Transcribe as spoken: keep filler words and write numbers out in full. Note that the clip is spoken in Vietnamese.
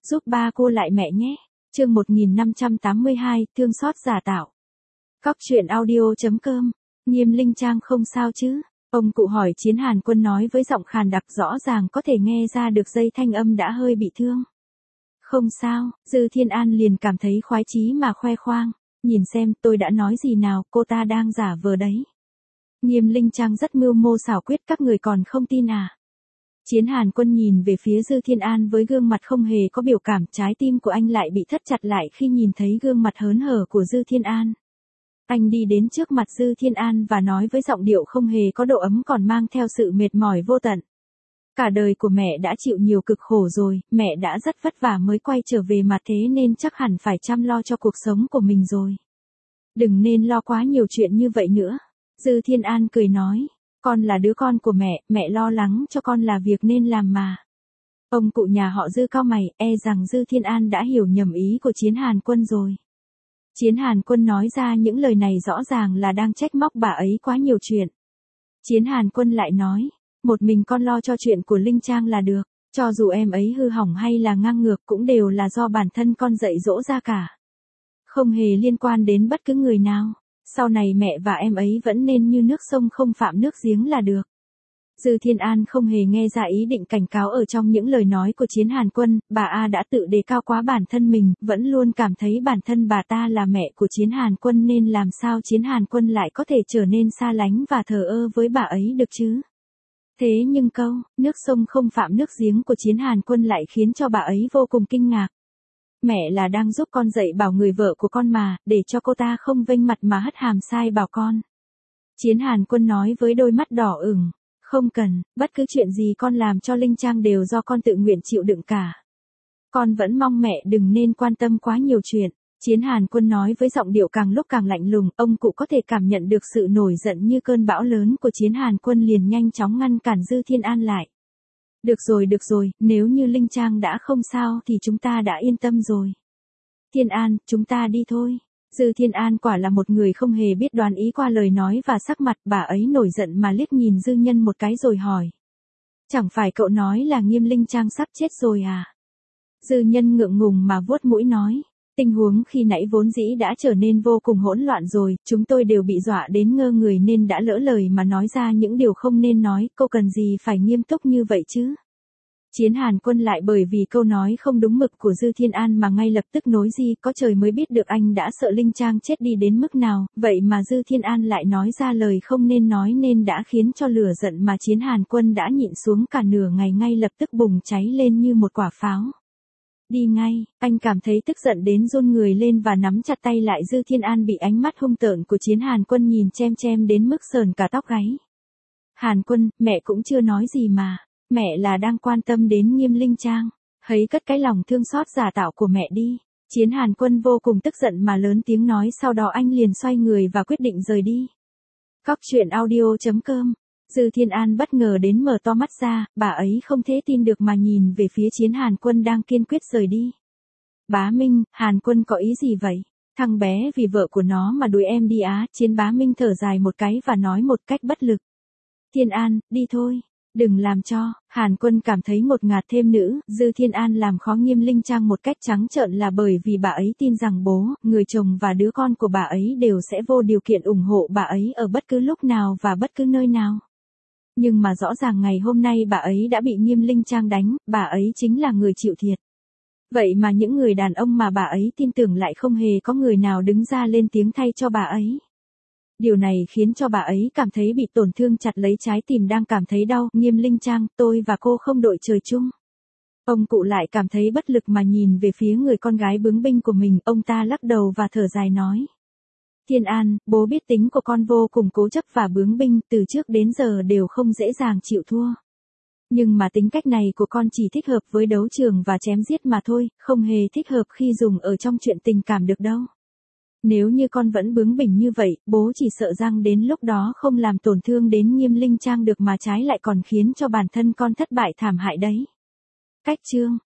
giúp ba cô lại mẹ nhé. Chương một nghìn năm trăm tám mươi hai, thương xót giả tạo. Cóc truyện audio chấm com. Nghiêm Linh Trang không sao chứ? Ông cụ hỏi. Chiến Hàn Quân nói với giọng khàn đặc, rõ ràng có thể nghe ra được dây thanh âm đã hơi bị thương. Không sao. Dư Thiên An liền cảm thấy khoái chí mà khoe khoang. Nhìn xem, tôi đã nói gì nào, cô ta đang giả vờ đấy. Nghiêm Linh Trang rất mưu mô xảo quyệt, các người còn không tin à? Chiến Hàn Quân nhìn về phía Dư Thiên An với gương mặt không hề có biểu cảm, trái tim của anh lại bị thắt chặt lại khi nhìn thấy gương mặt hớn hở của Dư Thiên An. Anh đi đến trước mặt Dư Thiên An và nói với giọng điệu không hề có độ ấm còn mang theo sự mệt mỏi vô tận. Cả đời của mẹ đã chịu nhiều cực khổ rồi, mẹ đã rất vất vả mới quay trở về mà, thế nên chắc hẳn phải chăm lo cho cuộc sống của mình rồi. Đừng nên lo quá nhiều chuyện như vậy nữa. Dư Thiên An cười nói, con là đứa con của mẹ, mẹ lo lắng cho con là việc nên làm mà. Ông cụ nhà họ Dư cau mày, e rằng Dư Thiên An đã hiểu nhầm ý của Chiến Hàn Quân rồi. Chiến Hàn Quân nói ra những lời này rõ ràng là đang trách móc bà ấy quá nhiều chuyện. Chiến Hàn Quân lại nói, một mình con lo cho chuyện của Linh Trang là được, cho dù em ấy hư hỏng hay là ngang ngược cũng đều là do bản thân con dạy dỗ ra cả. Không hề liên quan đến bất cứ người nào. Sau này mẹ và em ấy vẫn nên như nước sông không phạm nước giếng là được. Dư Thiên An không hề nghe ra ý định cảnh cáo ở trong những lời nói của Chiến Hàn Quân, bà A đã tự đề cao quá bản thân mình, vẫn luôn cảm thấy bản thân bà ta là mẹ của Chiến Hàn Quân nên làm sao Chiến Hàn Quân lại có thể trở nên xa lánh và thờ ơ với bà ấy được chứ. Thế nhưng câu, nước sông không phạm nước giếng của Chiến Hàn Quân lại khiến cho bà ấy vô cùng kinh ngạc. Mẹ là đang giúp con dạy bảo người vợ của con mà, để cho cô ta không vênh mặt mà hất hàm sai bảo con. Chiến Hàn Quân nói với đôi mắt đỏ ửng, không cần, bất cứ chuyện gì con làm cho Linh Trang đều do con tự nguyện chịu đựng cả. Con vẫn mong mẹ đừng nên quan tâm quá nhiều chuyện. Chiến Hàn Quân nói với giọng điệu càng lúc càng lạnh lùng, ông cụ có thể cảm nhận được sự nổi giận như cơn bão lớn của Chiến Hàn Quân liền nhanh chóng ngăn cản Dư Thiên An lại. Được rồi được rồi, nếu như Linh Trang đã không sao thì chúng ta đã yên tâm rồi. Thiên An, chúng ta đi thôi. Dư Thiên An quả là một người không hề biết đoán ý qua lời nói và sắc mặt, bà ấy nổi giận mà liếc nhìn Dư Nhân một cái rồi hỏi. Chẳng phải cậu nói là Nghiêm Linh Trang sắp chết rồi à? Dư Nhân ngượng ngùng mà vuốt mũi nói. Tình huống khi nãy vốn dĩ đã trở nên vô cùng hỗn loạn rồi, chúng tôi đều bị dọa đến ngơ người nên đã lỡ lời mà nói ra những điều không nên nói, cô cần gì phải nghiêm túc như vậy chứ? Chiến Hàn Quân lại bởi vì câu nói không đúng mực của Dư Thiên An mà ngay lập tức nối di, có trời mới biết được anh đã sợ Linh Trang chết đi đến mức nào, vậy mà Dư Thiên An lại nói ra lời không nên nói nên đã khiến cho lửa giận mà Chiến Hàn Quân đã nhịn xuống cả nửa ngày ngay lập tức bùng cháy lên như một quả pháo. Đi ngay, anh cảm thấy tức giận đến run người lên và nắm chặt tay lại. Dư Thiên An bị ánh mắt hung tợn của Chiến Hàn Quân nhìn chem chem đến mức sờn cả tóc gáy. Hàn Quân, mẹ cũng chưa nói gì mà, mẹ là đang quan tâm đến Nghiêm Linh Trang, hãy cất cái lòng thương xót giả tạo của mẹ đi. Chiến Hàn Quân vô cùng tức giận mà lớn tiếng nói, sau đó anh liền xoay người và quyết định rời đi. Cóc truyện audio chấm com. Dư Thiên An bất ngờ đến mở to mắt ra, bà ấy không thể tin được mà nhìn về phía Chiến Hàn Quân đang kiên quyết rời đi. Bá Minh, Hàn Quân có ý gì vậy? Thằng bé vì vợ của nó mà đuổi em đi á? Chiến Bá Minh thở dài một cái và nói một cách bất lực. Thiên An, đi thôi, đừng làm cho Hàn Quân cảm thấy ngột ngạt thêm nữa. Dư Thiên An làm khó Nghiêm Linh Trang một cách trắng trợn là bởi vì bà ấy tin rằng bố, người chồng và đứa con của bà ấy đều sẽ vô điều kiện ủng hộ bà ấy ở bất cứ lúc nào và bất cứ nơi nào. Nhưng mà rõ ràng ngày hôm nay bà ấy đã bị Nghiêm Linh Trang đánh, bà ấy chính là người chịu thiệt. Vậy mà những người đàn ông mà bà ấy tin tưởng lại không hề có người nào đứng ra lên tiếng thay cho bà ấy. Điều này khiến cho bà ấy cảm thấy bị tổn thương, chặt lấy trái tim đang cảm thấy đau. Nghiêm Linh Trang, tôi và cô không đội trời chung. Ông cụ lại cảm thấy bất lực mà nhìn về phía người con gái bướng binh của mình, ông ta lắc đầu và thở dài nói. Thiên An, bố biết tính của con vô cùng cố chấp và bướng binh, từ trước đến giờ đều không dễ dàng chịu thua. Nhưng mà tính cách này của con chỉ thích hợp với đấu trường và chém giết mà thôi, không hề thích hợp khi dùng ở trong chuyện tình cảm được đâu. Nếu như con vẫn bướng bỉnh như vậy, bố chỉ sợ rằng đến lúc đó không làm tổn thương đến Nghiêm Linh Trang được mà trái lại còn khiến cho bản thân con thất bại thảm hại đấy. Cách chương